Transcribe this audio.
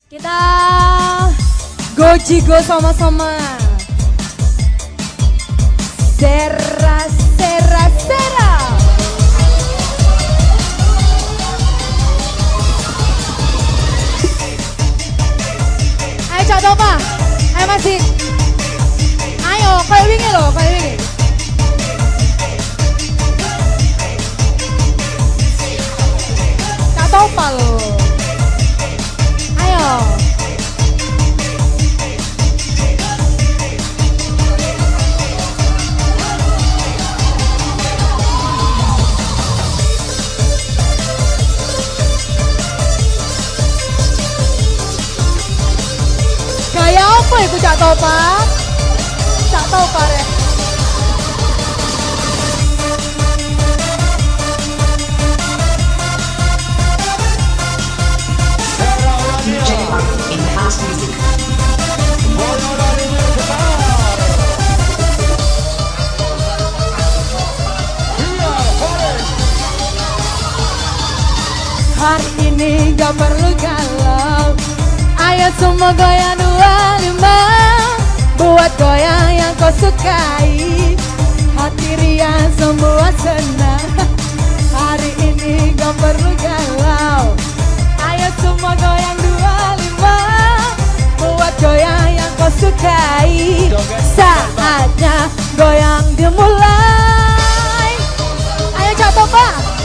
Kita gojigo sama-sama. Sera, sera, sera. Ayo Cak Topa, ayo masih. Ayo, kayak wingi loh, kayak wingi. Cak Topa loh. Ayo. Kayak apa itu Cak Topa? Cak Topa rek. Enhanced music. Hari ini gak perlu galau. Ayo semua goyang 25. Buat goyang yang kau sukai. Hati riang semua senang. Hari ini gak perlu galau. Ayo semua goyang 25. Buat goyang yang kau sukai. Saatnya goyang dimulai. Ayo Cak Topa.